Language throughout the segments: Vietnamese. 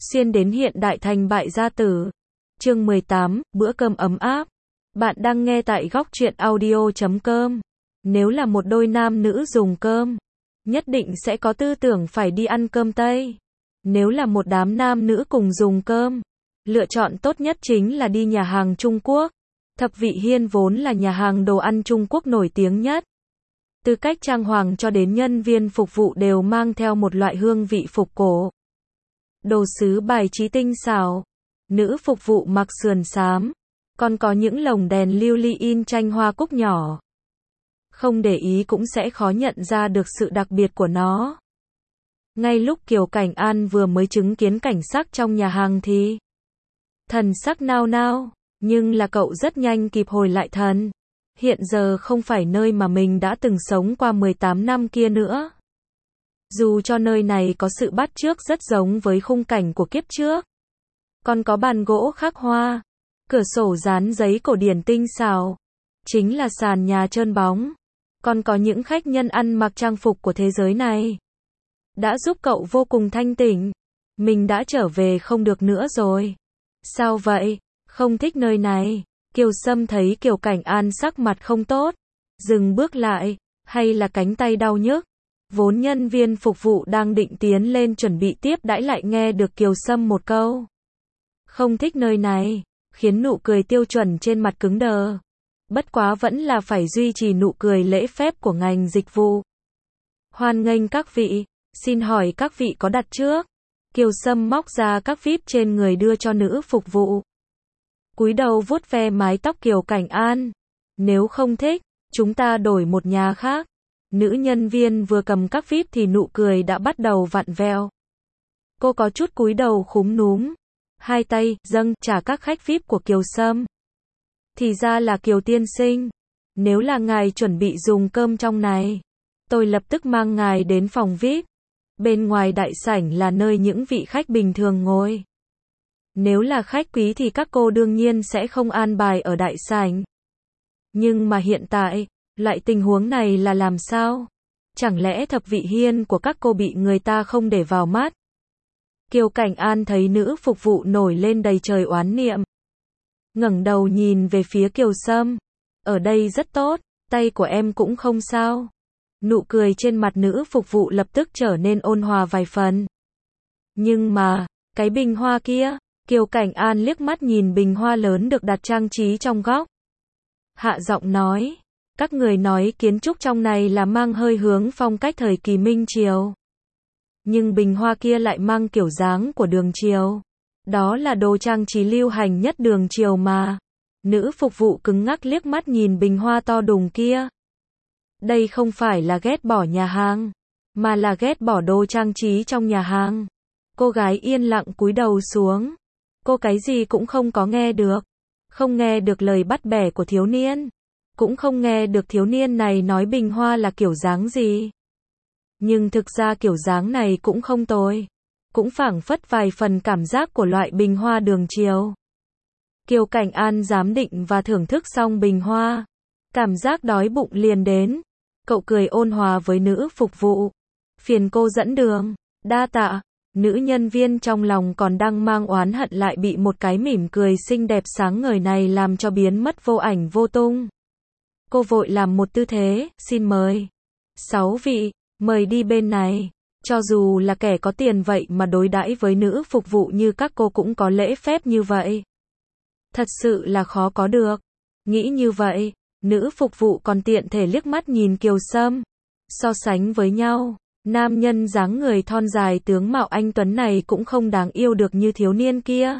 Xuyên đến hiện đại thành bại gia tử. Chương 18, bữa cơm ấm áp. Bạn đang nghe tại góc truyện audio.com. Nếu là một đôi nam nữ dùng cơm, nhất định sẽ có tư tưởng phải đi ăn cơm Tây. Nếu là một đám nam nữ cùng dùng cơm, lựa chọn tốt nhất chính là đi nhà hàng Trung Quốc. Thập Vị Hiên vốn là nhà hàng đồ ăn Trung Quốc nổi tiếng nhất. Từ cách trang hoàng cho đến nhân viên phục vụ đều mang theo một loại hương vị phục cổ. Đồ sứ bài trí tinh xảo, nữ phục vụ mặc sườn xám, còn có những lồng đèn lưu ly in tranh hoa cúc nhỏ. Không để ý cũng sẽ khó nhận ra được sự đặc biệt của nó. Ngay lúc Kiều Cảnh An vừa mới chứng kiến cảnh sắc trong nhà hàng thì thần sắc nao nao, nhưng là cậu rất nhanh kịp hồi lại thần. Hiện giờ không phải nơi mà mình đã từng sống qua 18 năm kia nữa. Dù cho nơi này có sự bắt chước rất giống với khung cảnh của kiếp trước. Còn có bàn gỗ khắc hoa, cửa sổ dán giấy cổ điển tinh xảo, chính là sàn nhà trơn bóng. Còn có những khách nhân ăn mặc trang phục của thế giới này. Đã giúp cậu vô cùng thanh tỉnh. Mình đã trở về không được nữa rồi. Sao vậy? Không thích nơi này. Kiều Sâm thấy Kiều Cảnh An sắc mặt không tốt. Dừng bước lại. Hay là cánh tay đau nhức? Vốn nhân viên phục vụ đang định tiến lên chuẩn bị tiếp đãi lại nghe được Kiều Sâm một câu. Không thích nơi này. Khiến nụ cười tiêu chuẩn trên mặt cứng đờ. Bất quá vẫn là phải duy trì nụ cười lễ phép của ngành dịch vụ. Hoan nghênh các vị. Xin hỏi các vị có đặt trước? Kiều Sâm móc ra các vip trên người đưa cho nữ phục vụ. Cúi đầu vuốt ve mái tóc Kiều Cảnh An. Nếu không thích, chúng ta đổi một nhà khác. Nữ nhân viên vừa cầm các vip thì nụ cười đã bắt đầu vặn vẹo. Cô có chút cúi đầu khúm núm. Hai tay, dâng, trả các khách vip của Kiều Sâm. Thì ra là Kiều tiên sinh. Nếu là ngài chuẩn bị dùng cơm trong này, tôi lập tức mang ngài đến phòng VIP. Bên ngoài đại sảnh là nơi những vị khách bình thường ngồi. Nếu là khách quý thì các cô đương nhiên sẽ không an bài ở đại sảnh. Nhưng mà hiện tại, loại tình huống này là làm sao? Chẳng lẽ Thập Vị Hiên của các cô bị người ta không để vào mắt? Kiều Cảnh An thấy nữ phục vụ nổi lên đầy trời oán niệm. Ngẩng đầu nhìn về phía Kiều Sâm. Ở đây rất tốt, tay của em cũng không sao. Nụ cười trên mặt nữ phục vụ lập tức trở nên ôn hòa vài phần. Nhưng mà, cái bình hoa kia, Kiều Cảnh An liếc mắt nhìn bình hoa lớn được đặt trang trí trong góc. Hạ giọng nói, các người nói kiến trúc trong này là mang hơi hướng phong cách thời kỳ Minh Triều. Nhưng bình hoa kia lại mang kiểu dáng của Đường Triều. Đó là đồ trang trí lưu hành nhất Đường Triều mà. Nữ phục vụ cứng ngắc liếc mắt nhìn bình hoa to đùng kia. Đây không phải là ghét bỏ nhà hàng, mà là ghét bỏ đồ trang trí trong nhà hàng. Cô gái yên lặng cúi đầu xuống. Cô cái gì cũng không có nghe được. Không nghe được lời bắt bẻ của thiếu niên. Cũng không nghe được thiếu niên này nói bình hoa là kiểu dáng gì. Nhưng thực ra kiểu dáng này cũng không tồi. Cũng phảng phất vài phần cảm giác của loại bình hoa Đường Triều. Kiều Cảnh An giám định và thưởng thức xong bình hoa. Cảm giác đói bụng liền đến. Cậu cười ôn hòa với nữ phục vụ. Phiền cô dẫn đường. Đa tạ. Nữ nhân viên trong lòng còn đang mang oán hận lại bị một cái mỉm cười xinh đẹp sáng ngời này làm cho biến mất vô ảnh vô tung. Cô vội làm một tư thế, xin mời. 6 vị, mời đi bên này. Cho dù là kẻ có tiền vậy mà đối đãi với nữ phục vụ như các cô cũng có lễ phép như vậy. Thật sự là khó có được. Nghĩ như vậy, nữ phục vụ còn tiện thể liếc mắt nhìn Kiều Sâm. So sánh với nhau, nam nhân dáng người thon dài tướng mạo anh tuấn này cũng không đáng yêu được như thiếu niên kia.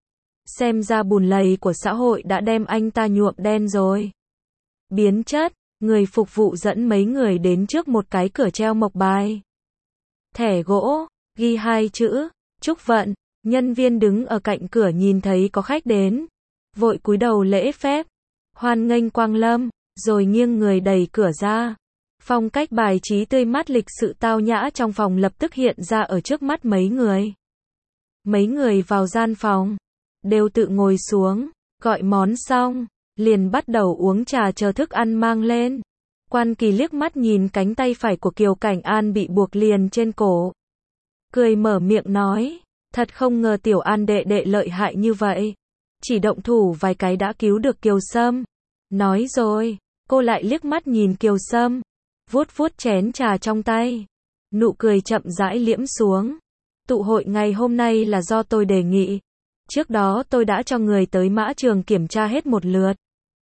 Xem ra bùn lầy của xã hội đã đem anh ta nhuộm đen rồi. Biến chất, người phục vụ dẫn mấy người đến trước một cái cửa treo mộc bài. Thẻ gỗ, ghi 2 chữ, chúc vận. Nhân viên đứng ở cạnh cửa nhìn thấy có khách đến. Vội cúi đầu lễ phép. Hoan nghênh quang lâm, rồi nghiêng người đẩy cửa ra. Phong cách bài trí tươi mát lịch sự tao nhã trong phòng lập tức hiện ra ở trước mắt mấy người. Mấy người vào gian phòng, đều tự ngồi xuống, gọi món xong, liền bắt đầu uống trà chờ thức ăn mang lên. Quan Kỳ liếc mắt nhìn cánh tay phải của Kiều Cảnh An bị buộc liền trên cổ. Cười mở miệng nói, Thật không ngờ Tiểu An đệ đệ lợi hại như vậy. Chỉ động thủ vài cái đã cứu được Kiều Sâm. Nói rồi, cô lại liếc mắt nhìn Kiều Sâm, vuốt vuốt chén trà trong tay. Nụ cười chậm rãi liễm xuống. Tụ hội ngày hôm nay là do tôi đề nghị. Trước đó tôi đã cho người tới mã trường kiểm tra hết một lượt.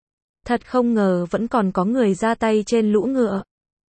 Thật không ngờ vẫn còn có người ra tay trên lũ ngựa.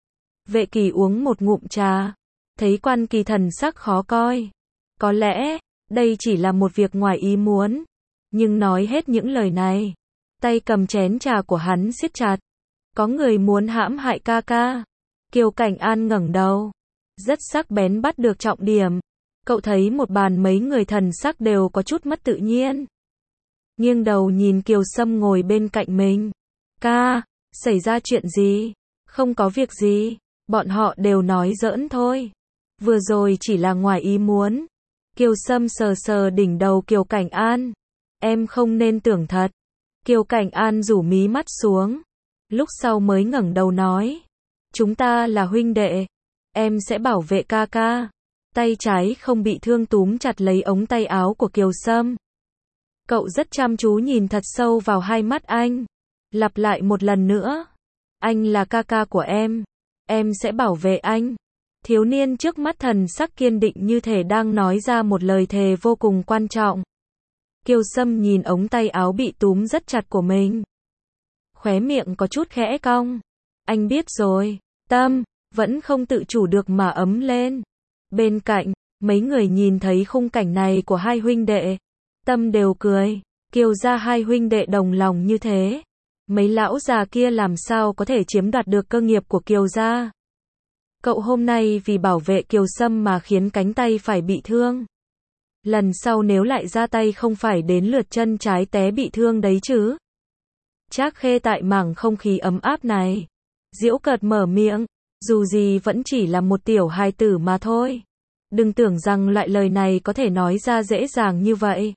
Vệ Kỳ uống một ngụm trà, thấy Quan Kỳ thần sắc khó coi. Có lẽ, đây chỉ là một việc ngoài ý muốn. Nhưng nói hết những lời này, tay cầm chén trà của hắn siết chặt. Có người muốn hãm hại ca ca. Kiều Cảnh An ngẩng đầu, rất sắc bén bắt được trọng điểm. Cậu thấy một bàn mấy người thần sắc đều có chút mất tự nhiên. Nghiêng đầu nhìn Kiều Sâm ngồi bên cạnh mình. Ca, xảy ra chuyện gì? Không có việc gì, bọn họ đều nói giỡn thôi. Vừa rồi chỉ là ngoài ý muốn. Kiều Sâm sờ sờ đỉnh đầu Kiều Cảnh An. Em không nên tưởng thật. Kiều Cảnh An rủ mí mắt xuống. Lúc sau mới ngẩng đầu nói. Chúng ta là huynh đệ. Em sẽ bảo vệ ca ca. Tay trái không bị thương túm chặt lấy ống tay áo của Kiều Sâm. Cậu rất chăm chú nhìn thật sâu vào hai mắt anh. Lặp lại một lần nữa. Anh là ca ca của em sẽ bảo vệ anh. Thiếu niên trước mắt thần sắc kiên định như thể đang nói ra một lời thề vô cùng quan trọng. Kiều Sâm nhìn ống tay áo bị túm rất chặt của mình. Khóe miệng có chút khẽ cong. Anh biết rồi. Tâm vẫn không tự chủ được mà ấm lên. Bên cạnh, mấy người nhìn thấy khung cảnh này của hai huynh đệ. Tâm đều cười. Kiều gia hai huynh đệ đồng lòng như thế. Mấy lão già kia làm sao có thể chiếm đoạt được cơ nghiệp của Kiều gia. Cậu hôm nay vì bảo vệ Kiều Sâm mà khiến cánh tay phải bị thương. Lần sau nếu lại ra tay không phải đến lượt chân trái té bị thương đấy chứ. Trác Khê tại mảng không khí ấm áp này. Giễu cợt mở miệng. Dù gì vẫn chỉ là một tiểu hài tử mà thôi. Đừng tưởng rằng loại lời này có thể nói ra dễ dàng như vậy.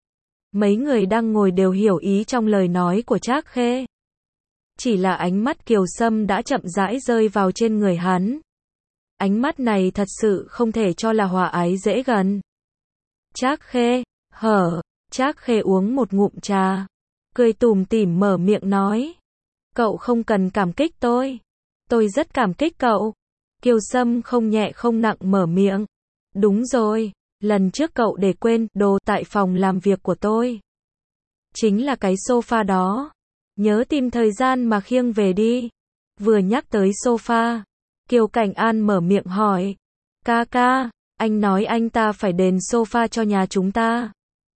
Mấy người đang ngồi đều hiểu ý trong lời nói của Trác Khê. Chỉ là ánh mắt Kiều Sâm đã chậm rãi rơi vào trên người hắn. Ánh mắt này thật sự không thể cho là hòa ái dễ gần. Trác Khê, Trác Khê uống một ngụm trà. Cười tủm tỉm mở miệng nói. Cậu không cần cảm kích tôi. Tôi rất cảm kích cậu. Kiều Sâm không nhẹ không nặng mở miệng. Đúng rồi, lần trước cậu để quên đồ tại phòng làm việc của tôi. Chính là cái sofa đó. Nhớ tìm thời gian mà khiêng về đi. Vừa nhắc tới sofa, Kiều Cảnh An mở miệng hỏi. Ca ca, anh nói anh ta phải đền sofa cho nhà chúng ta.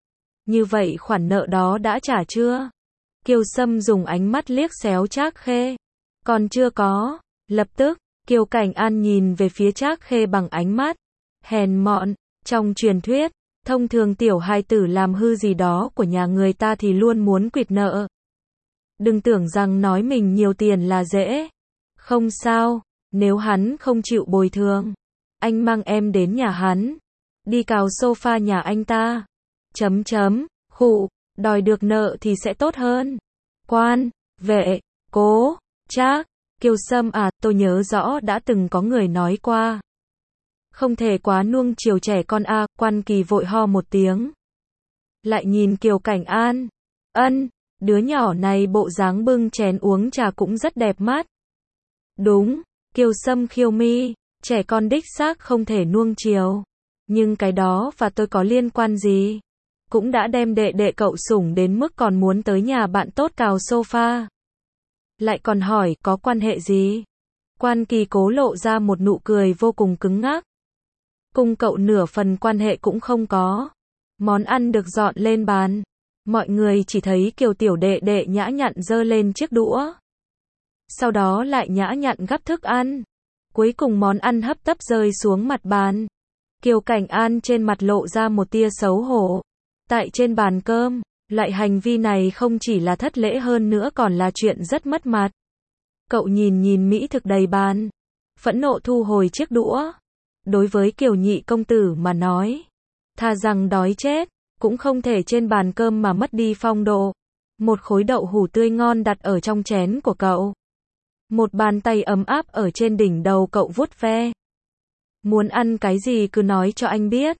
Như vậy khoản nợ đó đã trả chưa? Kiều Sâm dùng ánh mắt liếc xéo Trác Khê. Còn chưa có. Lập tức, Kiều Cảnh An nhìn về phía Trác Khê bằng ánh mắt hèn mọn. Trong truyền thuyết, thông thường tiểu hài tử làm hư gì đó của nhà người ta thì luôn muốn quỵt nợ. Đừng tưởng rằng nói mình nhiều tiền là dễ. Không sao, nếu hắn không chịu bồi thường, anh mang em đến nhà hắn, đi cào sofa nhà anh ta. Khụ, đòi được nợ thì sẽ tốt hơn. Quan, vệ, cố, Trác, Kiều Sâm à, tôi nhớ rõ đã từng có người nói qua. Không thể quá nuông chiều trẻ con a. Quan Kỳ vội ho một tiếng. Lại nhìn Kiều Cảnh An. Đứa nhỏ này bộ dáng bưng chén uống trà cũng rất đẹp mắt. Đúng, Kiều Sâm khiêu mi, trẻ con đích xác không thể nuông chiều. Nhưng cái đó và tôi có liên quan gì? Cũng đã đem đệ đệ cậu sủng đến mức còn muốn tới nhà bạn tốt cào sofa. Lại còn hỏi có quan hệ gì? Quan Kỳ cố lộ ra một nụ cười vô cùng cứng ngắc. Cùng cậu nửa phần quan hệ cũng không có. Món ăn được dọn lên bàn. Mọi người chỉ thấy Kiều tiểu đệ đệ nhã nhặn giơ lên chiếc đũa. Sau đó lại nhã nhặn gắp thức ăn. Cuối cùng món ăn hấp tấp rơi xuống mặt bàn. Kiều Cảnh An trên mặt lộ ra một tia xấu hổ. Tại trên bàn cơm, loại hành vi này không chỉ là thất lễ hơn nữa còn là chuyện rất mất mặt. Cậu nhìn mỹ thực đầy bàn. Phẫn nộ thu hồi chiếc đũa. Đối với Kiều nhị công tử mà nói, thà rằng đói chết, cũng không thể trên bàn cơm mà mất đi phong độ. Một khối đậu hủ tươi ngon đặt ở trong chén của cậu. Một bàn tay ấm áp ở trên đỉnh đầu cậu vuốt ve. Muốn ăn cái gì cứ nói cho anh biết.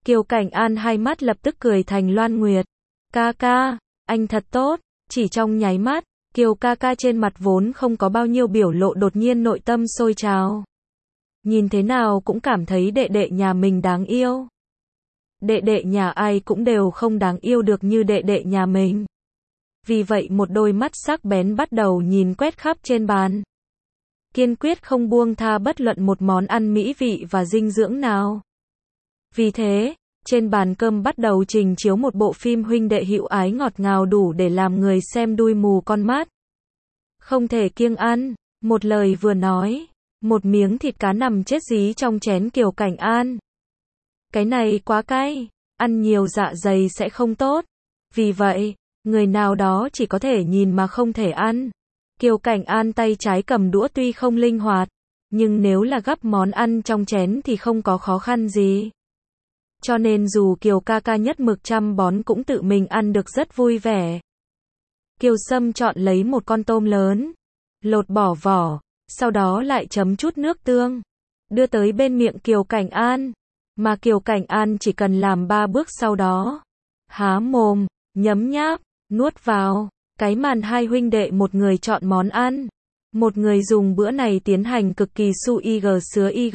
Kiều Cảnh An hai mắt lập tức cười thành loan nguyệt. Ca ca, anh thật tốt. Chỉ trong nháy mắt, Kiều ca ca trên mặt vốn không có bao nhiêu biểu lộ đột nhiên nội tâm sôi trào. Nhìn thế nào cũng cảm thấy đệ đệ nhà mình đáng yêu. Đệ đệ nhà ai cũng đều không đáng yêu được như đệ đệ nhà mình. Vì vậy một đôi mắt sắc bén bắt đầu nhìn quét khắp trên bàn. Kiên quyết không buông tha bất luận một món ăn mỹ vị và dinh dưỡng nào. Vì thế, trên bàn cơm bắt đầu trình chiếu một bộ phim huynh đệ hữu ái ngọt ngào đủ để làm người xem đuôi mù con mắt. Không thể kiêng ăn, một lời vừa nói, một miếng thịt cá nằm chết dí trong chén Kiều Cảnh An. Cái này quá cay, ăn nhiều dạ dày sẽ không tốt. Vì vậy, người nào đó chỉ có thể nhìn mà không thể ăn. Kiều Cảnh An tay trái cầm đũa tuy không linh hoạt, nhưng nếu là gắp món ăn trong chén thì không có khó khăn gì. Cho nên dù Kiều ca ca nhất mực chăm bón cũng tự mình ăn được rất vui vẻ. Kiều Sâm chọn lấy một con tôm lớn, lột bỏ vỏ, sau đó lại chấm chút nước tương, đưa tới bên miệng Kiều Cảnh An. Mà Kiều Cảnh An chỉ cần làm 3 bước sau đó. Há mồm, nhấm nháp, nuốt vào. Cái màn hai huynh đệ một người chọn món ăn. Một người dùng bữa này tiến hành cực kỳ su ig sứa ig.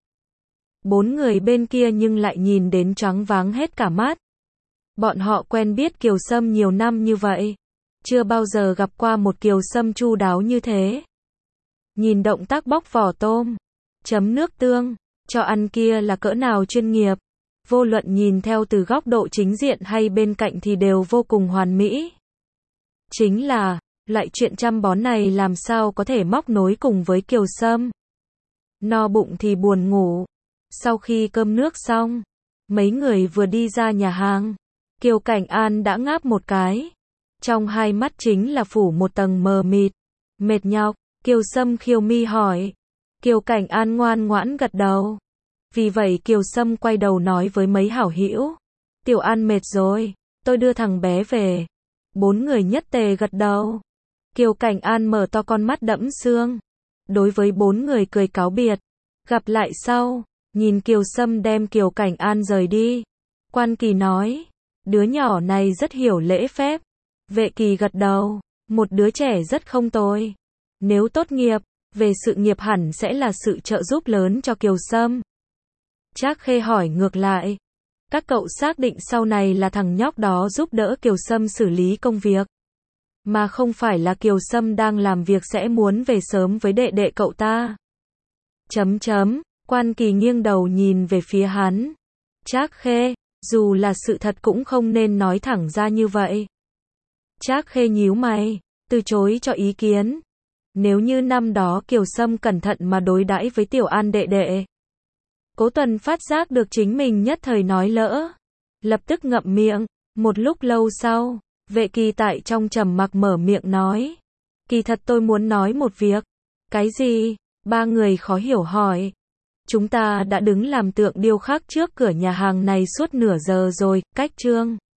4 người bên kia nhưng lại nhìn đến choáng váng hết cả mắt. Bọn họ quen biết Kiều Sâm nhiều năm như vậy. Chưa bao giờ gặp qua một Kiều Sâm chu đáo như thế. Nhìn động tác bóc vỏ tôm, chấm nước tương, cho ăn kia là cỡ nào chuyên nghiệp. Vô luận nhìn theo từ góc độ chính diện hay bên cạnh thì đều vô cùng hoàn mỹ. Chính là, loại chuyện chăm bón này làm sao có thể móc nối cùng với Kiều Sâm. No bụng thì buồn ngủ. Sau khi cơm nước xong, mấy người vừa đi ra nhà hàng, Kiều Cảnh An đã ngáp một cái. Trong hai mắt chính là phủ một tầng mờ mịt. Mệt nhọc, Kiều Sâm khiêu mi hỏi. Kiều Cảnh An ngoan ngoãn gật đầu. Vì vậy Kiều Sâm quay đầu nói với mấy hảo hữu. Tiểu An mệt rồi, tôi đưa thằng bé về. 4 người nhất tề gật đầu. Kiều Cảnh An mở to con mắt đẫm sương. Đối với 4 người cười cáo biệt. Gặp lại sau, nhìn Kiều Sâm đem Kiều Cảnh An rời đi. Quan Kỳ nói, đứa nhỏ này rất hiểu lễ phép. Vệ Kỳ gật đầu, một đứa trẻ rất không tồi. Nếu tốt nghiệp, về sự nghiệp hẳn sẽ là sự trợ giúp lớn cho Kiều Sâm. Trác Khê hỏi ngược lại, các cậu xác định sau này là thằng nhóc đó giúp đỡ Kiều Sâm xử lý công việc, mà không phải là Kiều Sâm đang làm việc sẽ muốn về sớm với đệ đệ cậu ta. Quan Kỳ nghiêng đầu nhìn về phía hắn. Trác Khê, dù là sự thật cũng không nên nói thẳng ra như vậy. Trác Khê nhíu mày, từ chối cho ý kiến. Nếu như năm đó Kiều Sâm cẩn thận mà đối đãi với Tiểu An đệ đệ. Cố Tuần phát giác được chính mình nhất thời nói lỡ. Lập tức ngậm miệng. Một lúc lâu sau, Vệ Kỳ tại trong trầm mặc mở miệng nói. Kỳ thật tôi muốn nói một việc. Cái gì? 3 người khó hiểu hỏi. Chúng ta đã đứng làm tượng điêu khắc trước cửa nhà hàng này suốt nửa giờ rồi, cách chương